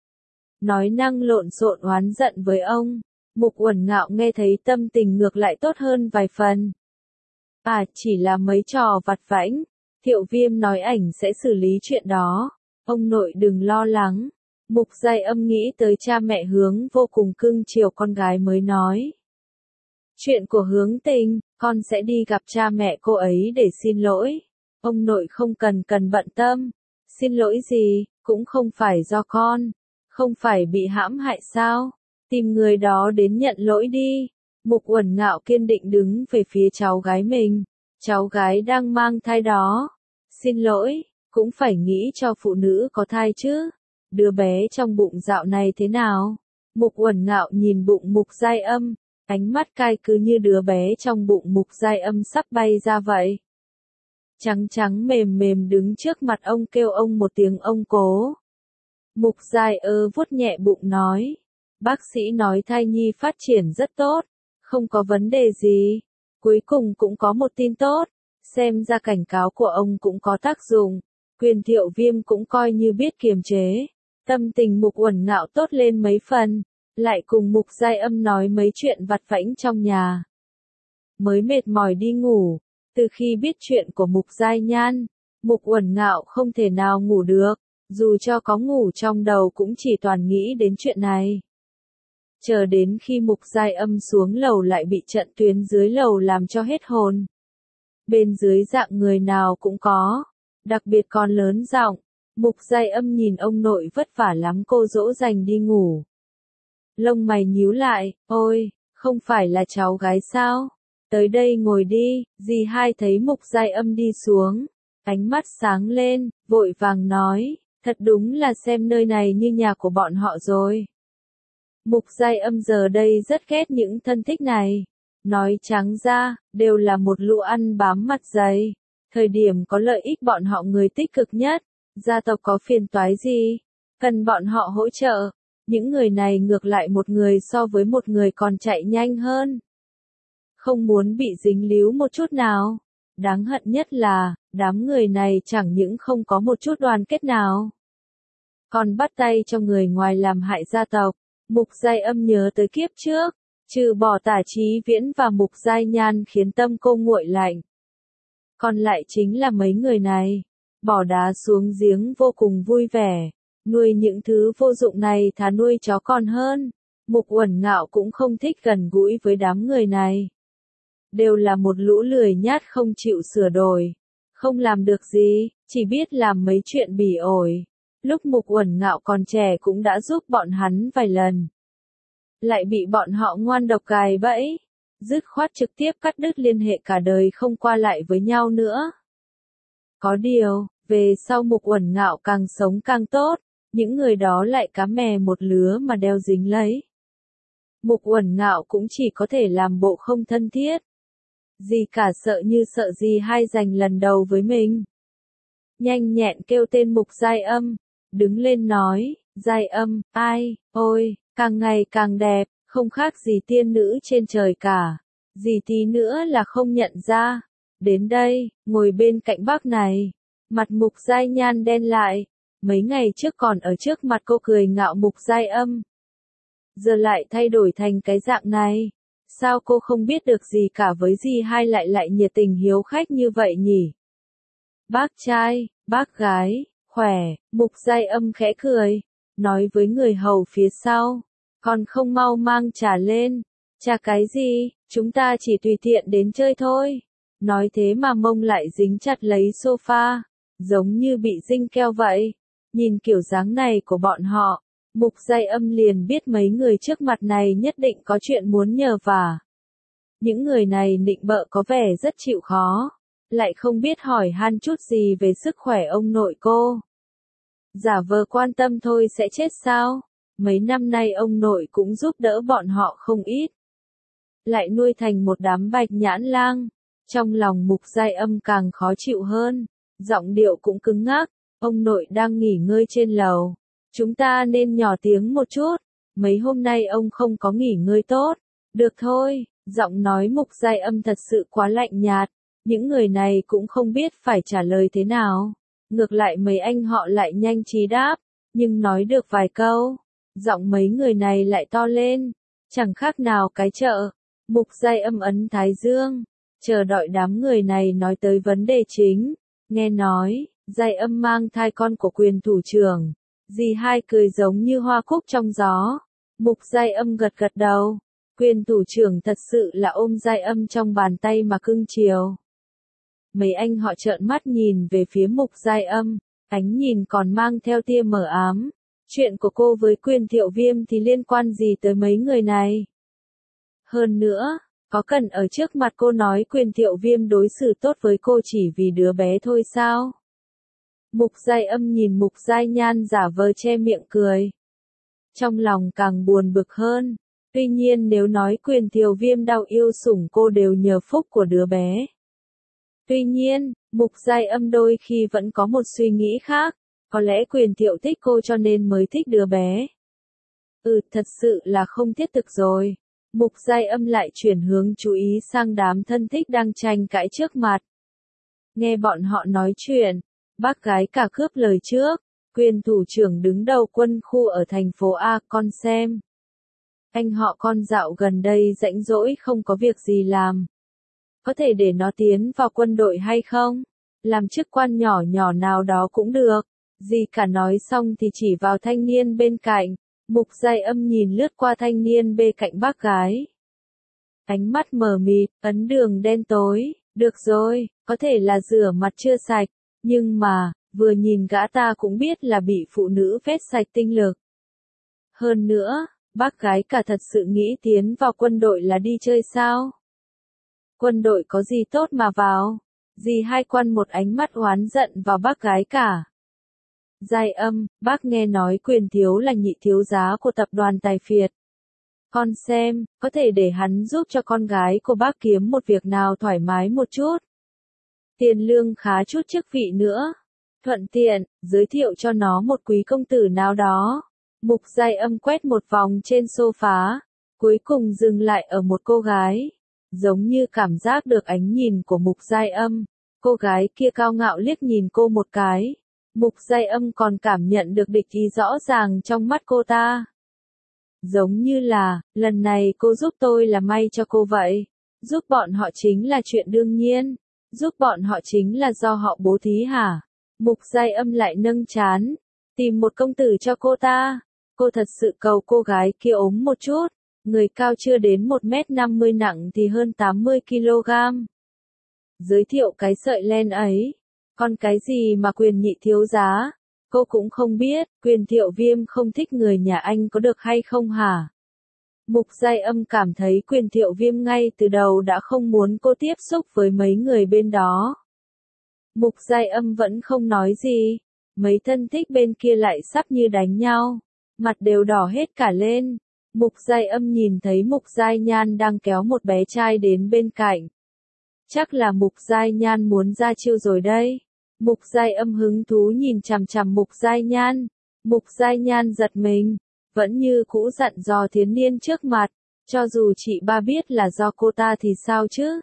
Nói năng lộn xộn oán giận với ông, Mục Uẩn Ngạo nghe thấy tâm tình ngược lại tốt hơn vài phần. À, chỉ là mấy trò vặt vãnh, Thiệu Viêm nói ảnh sẽ xử lý chuyện đó, ông nội đừng lo lắng. Mục Giai Âm nghĩ tới cha mẹ Hướng vô cùng cưng chiều con gái mới nói. Chuyện của Hướng Tình, con sẽ đi gặp cha mẹ cô ấy để xin lỗi. Ông nội không cần cần bận tâm. Xin lỗi gì, cũng không phải do con. Không phải bị hãm hại sao? Tìm người đó đến nhận lỗi đi. Mục Uẩn Ngạo kiên định đứng về phía cháu gái mình. Cháu gái đang mang thai đó. Xin lỗi, cũng phải nghĩ cho phụ nữ có thai chứ. Đứa bé trong bụng dạo này thế nào? Mục Uẩn Ngạo nhìn bụng Mục Giai Âm, ánh mắt cay cứ như đứa bé trong bụng Mục Giai Âm sắp bay ra vậy. Trắng trắng mềm mềm đứng trước mặt ông kêu ông một tiếng ông cố. Mục Giai Ơ vuốt nhẹ bụng nói. Bác sĩ nói thai nhi phát triển rất tốt, không có vấn đề gì. Cuối cùng cũng có một tin tốt, xem ra cảnh cáo của ông cũng có tác dụng. Quyền Thiệu Viêm cũng coi như biết kiềm chế. Tâm tình Mục Uẩn Ngạo tốt lên mấy phần, lại cùng Mục Giai Âm nói mấy chuyện vặt vãnh trong nhà. Mới mệt mỏi đi ngủ, từ khi biết chuyện của Mục Giai Nhan, Mục Uẩn Ngạo không thể nào ngủ được, dù cho có ngủ trong đầu cũng chỉ toàn nghĩ đến chuyện này. Chờ đến khi Mục Giai Âm xuống lầu lại bị trận tuyến dưới lầu làm cho hết hồn. Bên dưới dạng người nào cũng có, đặc biệt còn lớn giọng. Mục Giai Âm nhìn ông nội vất vả lắm cô dỗ dành đi ngủ. Lông mày nhíu lại, ôi, không phải là cháu gái sao? Tới đây ngồi đi, dì hai thấy Mục Giai Âm đi xuống. Ánh mắt sáng lên, vội vàng nói, thật đúng là xem nơi này như nhà của bọn họ rồi. Mục Giai Âm giờ đây rất ghét những thân thích này. Nói trắng ra, đều là một lũ ăn bám mặt dày. Thời điểm có lợi ích bọn họ người tích cực nhất. Gia tộc có phiền toái gì? Cần bọn họ hỗ trợ. Những người này ngược lại một người so với một người còn chạy nhanh hơn. Không muốn bị dính líu một chút nào. Đáng hận nhất là, đám người này chẳng những không có một chút đoàn kết nào. Còn bắt tay cho người ngoài làm hại gia tộc. Mục Giai Âm nhớ tới kiếp trước. Trừ bỏ Tả Chí Viễn và Mục Giai Nhan khiến tâm cô nguội lạnh. Còn lại chính là mấy người này. Bỏ đá xuống giếng vô cùng vui vẻ. Nuôi những thứ vô dụng này thà nuôi chó còn hơn. Mục Uẩn Ngạo cũng không thích gần gũi với đám người này. Đều là một lũ lười nhát không chịu sửa đổi. Không làm được gì, chỉ biết làm mấy chuyện bỉ ổi. Lúc Mục Uẩn Ngạo còn trẻ cũng đã giúp bọn hắn vài lần. Lại bị bọn họ ngoan độc gài bẫy. Dứt khoát trực tiếp cắt đứt liên hệ cả đời không qua lại với nhau nữa. Có điều, về sau Mục Uẩn Ngạo càng sống càng tốt, những người đó lại cá mè một lứa mà đeo dính lấy. Mục Uẩn Ngạo cũng chỉ có thể làm bộ không thân thiết. Gì cả sợ như sợ gì hai giành lần đầu với mình. Nhanh nhẹn kêu tên Mục Giai Âm, đứng lên nói, Giai Âm, ai, ôi, càng ngày càng đẹp, không khác gì tiên nữ trên trời cả. Gì tí nữa là không nhận ra. Đến đây, ngồi bên cạnh bác này. Mặt Mục Giai Nhan đen lại. Mấy ngày trước còn ở trước mặt cô cười ngạo Mục Giai Âm. Giờ lại thay đổi thành cái dạng này. Sao cô không biết được gì cả với dì hai lại lại nhiệt tình hiếu khách như vậy nhỉ? Bác trai, bác gái, khỏe, Mục Giai Âm khẽ cười. Nói với người hầu phía sau. Còn không mau mang trà lên. Trà cái gì, chúng ta chỉ tùy tiện đến chơi thôi. Nói thế mà mông lại dính chặt lấy sofa. Giống như bị dinh keo vậy. Nhìn kiểu dáng này của bọn họ. Mục Giai Âm liền biết mấy người trước mặt này nhất định có chuyện muốn nhờ vả. Những người này nịnh bợ có vẻ rất chịu khó. Lại không biết hỏi han chút gì về sức khỏe ông nội cô. Giả vờ quan tâm thôi sẽ chết sao? Mấy năm nay ông nội cũng giúp đỡ bọn họ không ít. Lại nuôi thành một đám bạch nhãn lang. Trong lòng Mục Giai Âm càng khó chịu hơn, giọng điệu cũng cứng ngắc, ông nội đang nghỉ ngơi trên lầu. Chúng ta nên nhỏ tiếng một chút, mấy hôm nay ông không có nghỉ ngơi tốt. Được thôi, giọng nói Mục Giai Âm thật sự quá lạnh nhạt, những người này cũng không biết phải trả lời thế nào. Ngược lại mấy anh họ lại nhanh trí đáp, nhưng nói được vài câu, giọng mấy người này lại to lên, chẳng khác nào cái chợ. Mục Giai Âm ấn thái dương, chờ đợi đám người này nói tới vấn đề chính. Nghe nói, Giai Âm mang thai con của quyền thủ trưởng. Dì hai cười giống như hoa cúc trong gió. Mục Giai Âm gật gật đầu. Quyền thủ trưởng thật sự là ôm Giai Âm trong bàn tay mà cưng chiều. Mấy anh họ trợn mắt nhìn về phía Mục Giai Âm, ánh nhìn còn mang theo tia mờ ám. Chuyện của cô với Quyền Thiệu Viêm thì liên quan gì tới mấy người này? Hơn nữa, có cần ở trước mặt cô nói Quyền Thiệu Viêm đối xử tốt với cô chỉ vì đứa bé thôi sao? Mục Giai Âm nhìn Mục Giai Nhan giả vờ che miệng cười. Trong lòng càng buồn bực hơn. Tuy nhiên nếu nói Quyền Thiệu Viêm đau yêu sủng cô đều nhờ phúc của đứa bé. Tuy nhiên, Mục Giai Âm đôi khi vẫn có một suy nghĩ khác. Có lẽ Quyền Thiệu thích cô cho nên mới thích đứa bé. Ừ, thật sự là không thiết thực rồi. Mục Giai Âm lại chuyển hướng chú ý sang đám thân thích đang tranh cãi trước mặt. Nghe bọn họ nói chuyện, bác gái cả cướp lời trước. Quyền thủ trưởng đứng đầu quân khu ở thành phố A, con xem. Anh họ con dạo gần đây rảnh rỗi không có việc gì làm. Có thể để nó tiến vào quân đội hay không? Làm chức quan nhỏ nhỏ nào đó cũng được. Dì cả nói xong thì chỉ vào thanh niên bên cạnh. Mục Giai Âm nhìn lướt qua thanh niên bên cạnh bác gái. Ánh mắt mờ mịt, ấn đường đen tối. Được rồi, có thể là rửa mặt chưa sạch. Nhưng mà, vừa nhìn gã ta cũng biết là bị phụ nữ vét sạch tinh lực. Hơn nữa, bác gái cả thật sự nghĩ tiến vào quân đội là đi chơi sao? Quân đội có gì tốt mà vào? Dì hai quan một ánh mắt oán giận vào bác gái cả. Giai Âm, bác nghe nói Quyền thiếu là nhị thiếu giá của tập đoàn Tài Phiệt. Con xem, có thể để hắn giúp cho con gái của bác kiếm một việc nào thoải mái một chút. Tiền lương khá chút chức vị nữa. Thuận tiện, giới thiệu cho nó một quý công tử nào đó. Mục Giai Âm quét một vòng trên sofa, cuối cùng dừng lại ở một cô gái. Giống như cảm giác được ánh nhìn của Mục Giai Âm, cô gái kia cao ngạo liếc nhìn cô một cái. Mục Giai Âm còn cảm nhận được địch ý rõ ràng trong mắt cô ta. Giống như là, lần này cô giúp tôi là may cho cô vậy. Giúp bọn họ chính là chuyện đương nhiên. Giúp bọn họ chính là do họ bố thí hả? Mục Giai Âm lại nâng trán, tìm một công tử cho cô ta. Cô thật sự cầu cô gái kia ốm một chút. Người cao chưa đến một mét năm mươi nặng thì hơn tám mươi ki lô gam. Giới thiệu cái sợi len ấy. Còn cái gì mà Quyền nhị thiếu giá? Cô cũng không biết, Quyền Thiệu Viêm không thích người nhà anh có được hay không hả? Mục Giai Âm cảm thấy Quyền Thiệu Viêm ngay từ đầu đã không muốn cô tiếp xúc với mấy người bên đó. Mục Giai Âm vẫn không nói gì. Mấy thân thích bên kia lại sắp như đánh nhau. Mặt đều đỏ hết cả lên. Mục Giai Âm nhìn thấy Mục Giai Nhan đang kéo một bé trai đến bên cạnh. Chắc là Mục Giai Nhan muốn ra chiêu rồi đây. Mục Giai Âm hứng thú nhìn chằm chằm Mục Giai Nhan. Mục Giai Nhan giật mình, vẫn như cũ dặn dò thiếu niên trước mặt, cho dù chị ba biết là do cô ta thì sao chứ?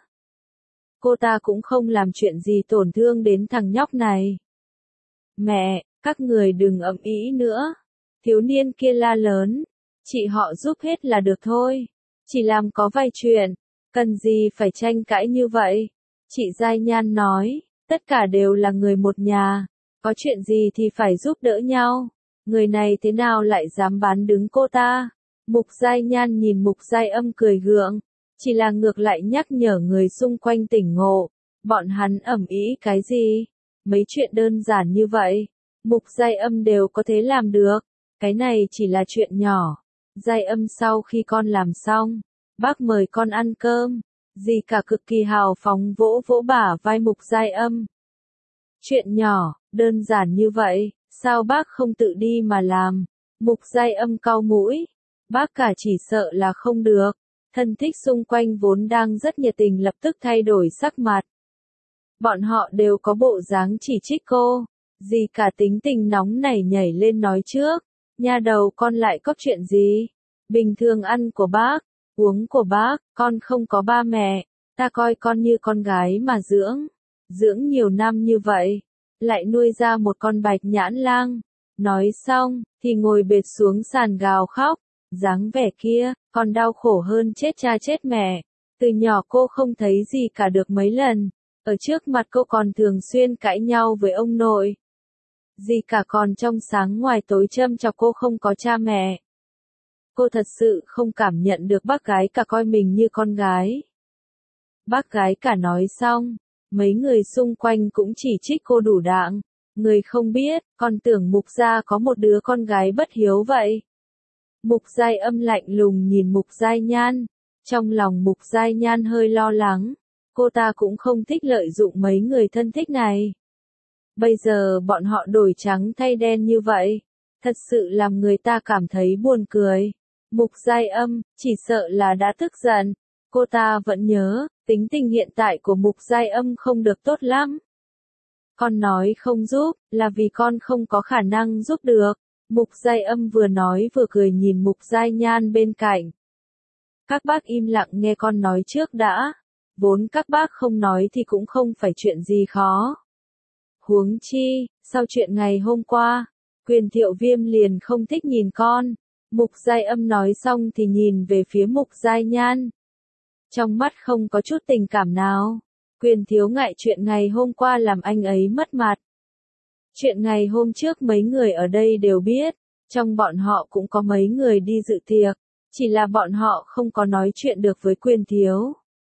Cô ta cũng không làm chuyện gì tổn thương đến thằng nhóc này. Mẹ, các người đừng ầm ĩ nữa. Thiếu niên kia la lớn, chị họ giúp hết là được thôi. Chỉ làm có vài chuyện, cần gì phải tranh cãi như vậy? Chị Giai Nhan nói. Tất cả đều là người một nhà, có chuyện gì thì phải giúp đỡ nhau. Người này thế nào lại dám bán đứng cô ta? Mục Giai Nhan nhìn Mục Giai Âm cười gượng, chỉ là ngược lại nhắc nhở người xung quanh tỉnh ngộ. Bọn hắn ầm ĩ cái gì? Mấy chuyện đơn giản như vậy, Mục Giai Âm đều có thể làm được. Cái này chỉ là chuyện nhỏ. Giai Âm sau khi con làm xong, bác mời con ăn cơm. Dì cả cực kỳ hào phóng vỗ vỗ bả vai Mục Giai Âm. Chuyện nhỏ, đơn giản như vậy, sao bác không tự đi mà làm? Mục Giai Âm cau mũi. Bác cả chỉ sợ là không được. Thân thích xung quanh vốn đang rất nhiệt tình lập tức thay đổi sắc mặt. Bọn họ đều có bộ dáng chỉ trích cô. Dì cả tính tình nóng nảy nhảy lên nói trước. Nha đầu con lại có chuyện gì? Bình thường ăn của bác, uống của bác, con không có ba mẹ. Ta coi con như con gái mà dưỡng. Dưỡng nhiều năm như vậy. Lại nuôi ra một con bạch nhãn lang. Nói xong, thì ngồi bệt xuống sàn gào khóc. Dáng vẻ kia, còn đau khổ hơn chết cha chết mẹ. Từ nhỏ cô không thấy gì cả được mấy lần. Ở trước mặt cô còn thường xuyên cãi nhau với ông nội. Gì cả còn trong sáng ngoài tối châm chọc cô không có cha mẹ. Cô thật sự không cảm nhận được bác gái cả coi mình như con gái. Bác gái cả nói xong, mấy người xung quanh cũng chỉ trích cô đủ đạng. Người không biết, còn tưởng Mục gia có một đứa con gái bất hiếu vậy. Mục Giai Âm lạnh lùng nhìn Mục Giai Nhan. Trong lòng Mục Giai Nhan hơi lo lắng. Cô ta cũng không thích lợi dụng mấy người thân thích này. Bây giờ bọn họ đổi trắng thay đen như vậy. Thật sự làm người ta cảm thấy buồn cười. Mục Giai Âm, chỉ sợ là đã tức giận. Cô ta vẫn nhớ, tính tình hiện tại của Mục Giai Âm không được tốt lắm. Con nói không giúp, là vì con không có khả năng giúp được. Mục Giai Âm vừa nói vừa cười nhìn Mục Giai Nhan bên cạnh. Các bác im lặng nghe con nói trước đã. Vốn các bác không nói thì cũng không phải chuyện gì khó. Huống chi, sau chuyện ngày hôm qua, Quyền Thiệu Viêm liền không thích nhìn con. Mục Giai Âm nói xong thì nhìn về phía Mục Giai Nhan. Trong mắt không có chút tình cảm nào. Quyền thiếu ngại chuyện ngày hôm qua làm anh ấy mất mặt. Chuyện ngày hôm trước mấy người ở đây đều biết, trong bọn họ cũng có mấy người đi dự tiệc, chỉ là bọn họ không có nói chuyện được với Quyền thiếu.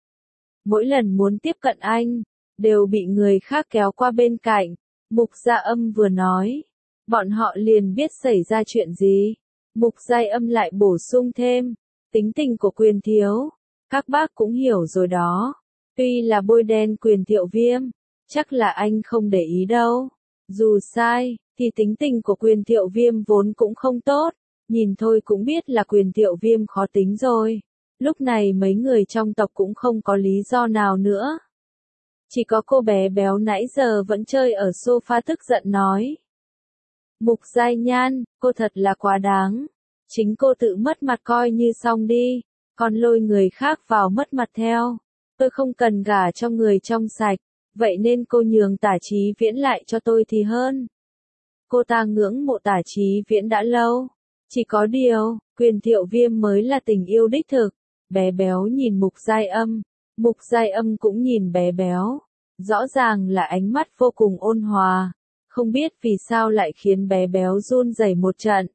Mỗi lần muốn tiếp cận anh, đều bị người khác kéo qua bên cạnh. Mục Gia Âm vừa nói, bọn họ liền biết xảy ra chuyện gì. Mục Giai Âm lại bổ sung thêm, tính tình của Quyền thiếu, các bác cũng hiểu rồi đó. Tuy là bôi đen Quyền Thiệu Viêm, chắc là anh không để ý đâu. Dù sai, thì tính tình của Quyền Thiệu Viêm vốn cũng không tốt, nhìn thôi cũng biết là Quyền Thiệu Viêm khó tính rồi. Lúc này mấy người trong tộc cũng không có lý do nào nữa. Chỉ có cô bé béo nãy giờ vẫn chơi ở sofa tức giận nói. Mục Giai Nhan, cô thật là quá đáng. Chính cô tự mất mặt coi như xong đi, còn lôi người khác vào mất mặt theo. Tôi không cần gả cho người trong sạch, vậy nên cô nhường Tả Chí Viễn lại cho tôi thì hơn. Cô ta ngưỡng mộ Tả Chí Viễn đã lâu. Chỉ có điều, Quyền Thiệu Viêm mới là tình yêu đích thực. Bé béo nhìn Mục Giai Âm, Mục Giai Âm cũng nhìn bé béo. Rõ ràng là ánh mắt vô cùng ôn hòa. Không biết vì sao lại khiến bé béo run rẩy một trận.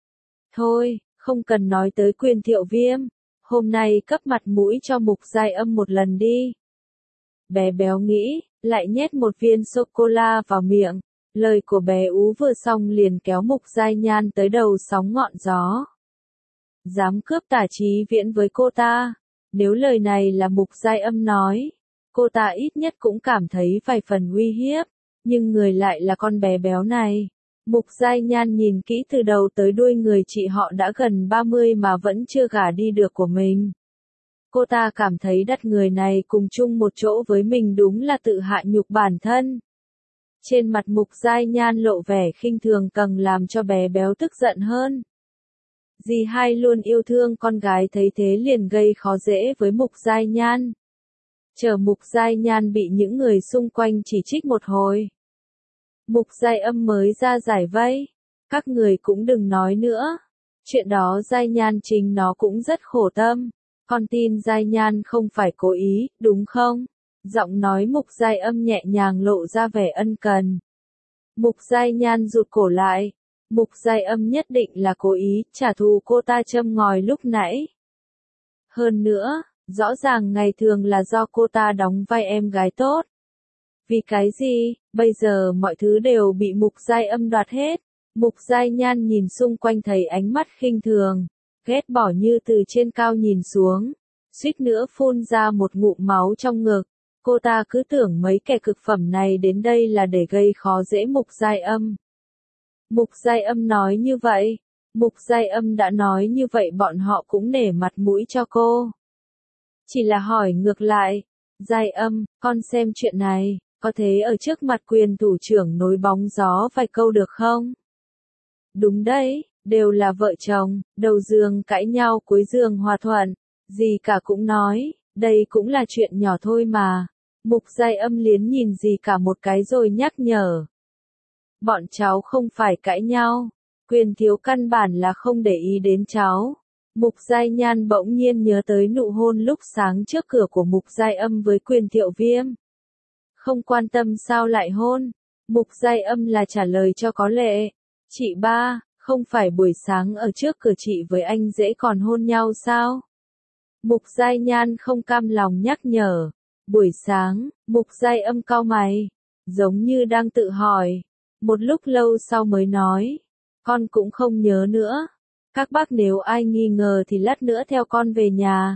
Thôi, không cần nói tới Quyền Thiệu Viêm. Hôm nay cấp mặt mũi cho Mục Giai Âm một lần đi. Bé béo nghĩ, lại nhét một viên sô-cô-la vào miệng. Lời của bé Ú vừa xong liền kéo Mục Giai Nhan tới đầu sóng ngọn gió. Dám cướp Tả Chí Viễn với cô ta. Nếu lời này là Mục Giai Âm nói, cô ta ít nhất cũng cảm thấy vài phần uy hiếp. Nhưng người lại là con bé béo này. Mục Giai Nhan nhìn kỹ từ đầu tới đuôi người chị họ đã gần ba mươi mà vẫn chưa gả đi được của mình. Cô ta cảm thấy đặt người này cùng chung một chỗ với mình đúng là tự hạ nhục bản thân. Trên mặt Mục Giai Nhan lộ vẻ khinh thường càng làm cho bé béo tức giận hơn. Dì hai luôn yêu thương con gái thấy thế liền gây khó dễ với Mục Giai Nhan. Chờ Mục Giai Nhan bị những người xung quanh chỉ trích một hồi. Mục Giai Âm mới ra giải vây. Các người cũng đừng nói nữa. Chuyện đó Giai Nhan chính nó cũng rất khổ tâm. Con tin Giai Nhan không phải cố ý, đúng không? Giọng nói Mục Giai Âm nhẹ nhàng lộ ra vẻ ân cần. Mục Giai Nhan rụt cổ lại. Mục Giai Âm nhất định là cố ý, trả thù cô ta châm ngòi lúc nãy. Hơn nữa, rõ ràng ngày thường là do cô ta đóng vai em gái tốt. Vì cái gì, bây giờ mọi thứ đều bị Mục Giai Âm đoạt hết. Mục Giai Nhan nhìn xung quanh thấy ánh mắt khinh thường, ghét bỏ như từ trên cao nhìn xuống, suýt nữa phun ra một ngụm máu trong ngực. Cô ta cứ tưởng mấy kẻ cực phẩm này đến đây là để gây khó dễ Mục Giai Âm. Mục Giai Âm nói như vậy, Mục Giai Âm đã nói như vậy bọn họ cũng nể mặt mũi cho cô. Chỉ là hỏi ngược lại, Giai Âm, con xem chuyện này, có thể ở trước mặt quyền thủ trưởng nối bóng gió vài câu được không? Đúng đấy, đều là vợ chồng, đầu giường cãi nhau cuối giường hòa thuận, gì cả cũng nói, đây cũng là chuyện nhỏ thôi mà. Mục Giai Âm liến nhìn gì cả một cái rồi nhắc nhở. Bọn cháu không phải cãi nhau, Quyền thiếu căn bản là không để ý đến cháu. Mục Giai Nhan bỗng nhiên nhớ tới nụ hôn lúc sáng trước cửa của Mục Giai Âm với Quyền Thiệu Viêm. Không quan tâm sao lại hôn. Mục Giai Âm là trả lời cho có lệ. Chị ba, không phải buổi sáng ở trước cửa chị với anh dễ còn hôn nhau sao? Mục Giai Nhan không cam lòng nhắc nhở. Buổi sáng, Mục Giai Âm cau mày, giống như đang tự hỏi. Một lúc lâu sau mới nói, con cũng không nhớ nữa. Các bác nếu ai nghi ngờ thì lát nữa theo con về nhà.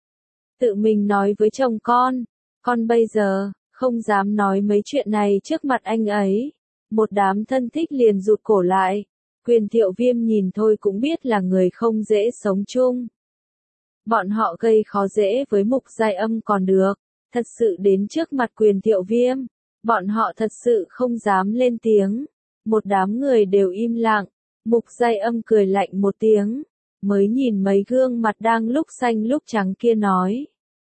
Tự mình nói với chồng con, con bây giờ, không dám nói mấy chuyện này trước mặt anh ấy. Một đám thân thích liền rụt cổ lại. Quyền Thiệu Viêm nhìn thôi cũng biết là người không dễ sống chung. Bọn họ gây khó dễ với Mục Giai Âm còn được. Thật sự đến trước mặt Quyền Thiệu Viêm, bọn họ thật sự không dám lên tiếng. Một đám người đều im lặng. Mục Giai Âm cười lạnh một tiếng, mới nhìn mấy gương mặt đang lúc xanh lúc trắng kia nói.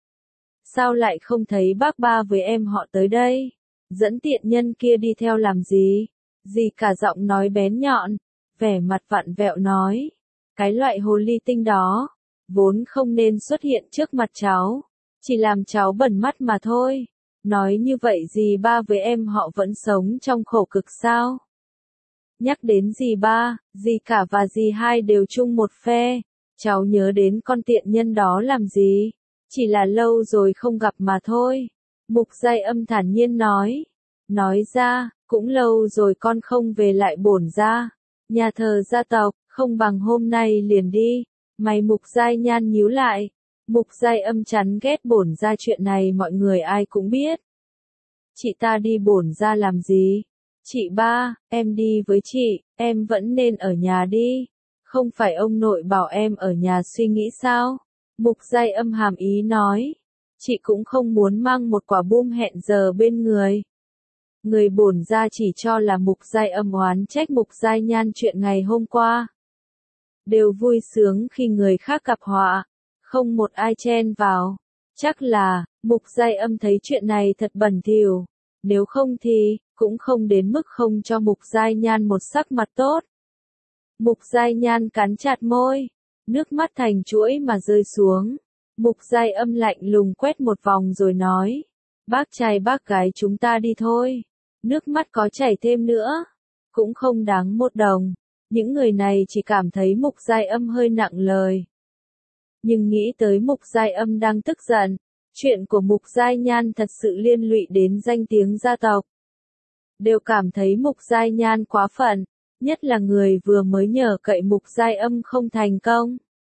Sao lại không thấy bác ba với em họ tới đây? Dẫn tiện nhân kia đi theo làm gì? Gì cả giọng nói bén nhọn, vẻ mặt vặn vẹo nói. Cái loại hồ ly tinh đó, vốn không nên xuất hiện trước mặt cháu, chỉ làm cháu bẩn mắt mà thôi. Nói như vậy dì ba với em họ vẫn sống trong khổ cực sao? Nhắc đến dì ba, dì cả và dì hai đều chung một phe. Cháu nhớ đến con tiện nhân đó làm gì? Chỉ là lâu rồi không gặp mà thôi. Mục Giai Âm thản nhiên nói. Nói ra, cũng lâu rồi con không về lại bổn gia. Nhà thờ gia tộc, không bằng hôm nay liền đi. Mày Mục Giai Nhan nhíu lại. Mục Giai Âm chán ghét bổn gia, chuyện này mọi người ai cũng biết. Chị ta đi bổn gia làm gì? Chị ba, em đi với chị, em vẫn nên ở nhà đi. Không phải ông nội bảo em ở nhà suy nghĩ sao? Mục Giai Âm hàm ý nói. Chị cũng không muốn mang một quả bom hẹn giờ bên người. Người bổn gia chỉ cho là Mục Giai Âm oán trách Mục Giai Nhan chuyện ngày hôm qua. Đều vui sướng khi người khác gặp họa, không một ai chen vào. Chắc là, Mục Giai Âm thấy chuyện này thật bẩn thỉu. Nếu không thì, cũng không đến mức không cho Mục Giai Nhan một sắc mặt tốt. Mục Giai Nhan cắn chặt môi, nước mắt thành chuỗi mà rơi xuống. Mục Giai Âm lạnh lùng quét một vòng rồi nói, bác trai bác gái chúng ta đi thôi. Nước mắt có chảy thêm nữa, cũng không đáng một đồng. Những người này chỉ cảm thấy Mục Giai Âm hơi nặng lời. Nhưng nghĩ tới Mục Giai Âm đang tức giận, chuyện của Mục Giai Nhan thật sự liên lụy đến danh tiếng gia tộc. Đều cảm thấy Mục Giai Nhan quá phận, nhất là người vừa mới nhờ cậy Mục Giai Âm không thành công.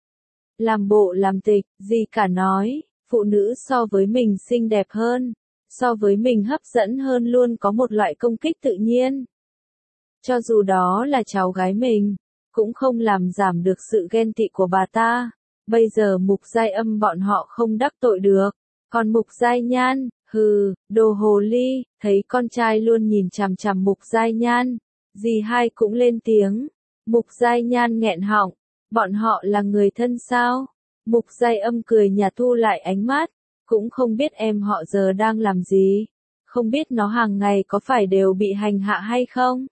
Làm bộ làm tịch, gì cả nói, phụ nữ so với mình xinh đẹp hơn, so với mình hấp dẫn hơn luôn có một loại công kích tự nhiên. Cho dù đó là cháu gái mình, cũng không làm giảm được sự ghen tị của bà ta. Bây giờ Mục Giai Âm bọn họ không đắc tội được. Còn Mục Giai Nhan, hừ, đồ hồ ly, thấy con trai luôn nhìn chằm chằm Mục Giai Nhan. Dì hai cũng lên tiếng. Mục Giai Nhan nghẹn họng, bọn họ là người thân sao? Mục Giai Âm cười nhạt thu lại ánh mắt, cũng không biết em họ giờ đang làm gì. Không biết nó hàng ngày có phải đều bị hành hạ hay không?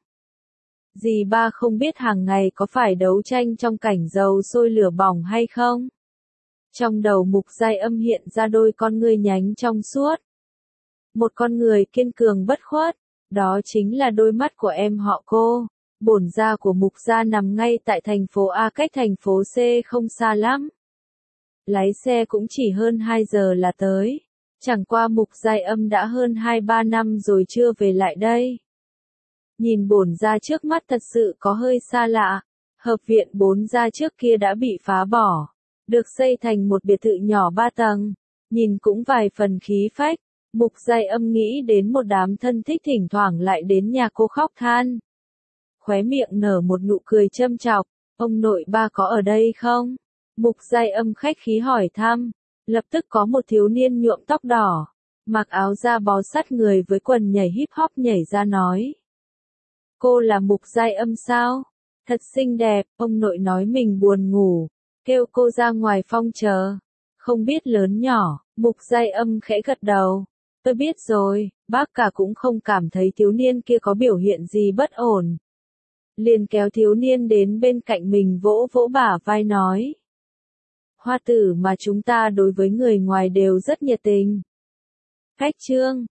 Dì ba không biết hàng ngày có phải đấu tranh trong cảnh dầu sôi lửa bỏng hay không? Trong đầu Mục Giai Âm hiện ra đôi con ngươi nhánh trong suốt. Một con người kiên cường bất khuất, đó chính là đôi mắt của em họ cô. Bổn gia của Mục gia nằm ngay tại thành phố A, cách thành phố C không xa lắm. Lái xe cũng chỉ hơn hai giờ là tới. Chẳng qua Mục Giai Âm đã hơn hai ba năm rồi chưa về lại đây. Nhìn bổn gia trước mắt thật sự có hơi xa lạ. Hợp viện bốn gia trước kia đã bị phá bỏ, được xây thành một biệt thự nhỏ ba tầng, nhìn cũng vài phần khí phách. Mục Giai Âm nghĩ đến một đám thân thích thỉnh thoảng lại đến nhà cô khóc than. Khóe miệng nở một nụ cười châm chọc, ông nội ba có ở đây không? Mục Giai Âm khách khí hỏi thăm, Lập tức có một thiếu niên nhuộm tóc đỏ, mặc áo da bó sát người với quần nhảy hip hop nhảy ra nói. Cô là Mục Giai Âm sao? Thật xinh đẹp, ông nội nói mình buồn ngủ, kêu cô ra ngoài phong chờ. Không biết lớn nhỏ, Mục Giai Âm khẽ gật đầu. Tôi biết rồi, bác cả cũng không cảm thấy thiếu niên kia có biểu hiện gì bất ổn. Liền kéo thiếu niên đến bên cạnh mình vỗ vỗ bả vai nói. Hoa tử mà chúng ta đối với người ngoài đều rất nhiệt tình. Khách trương,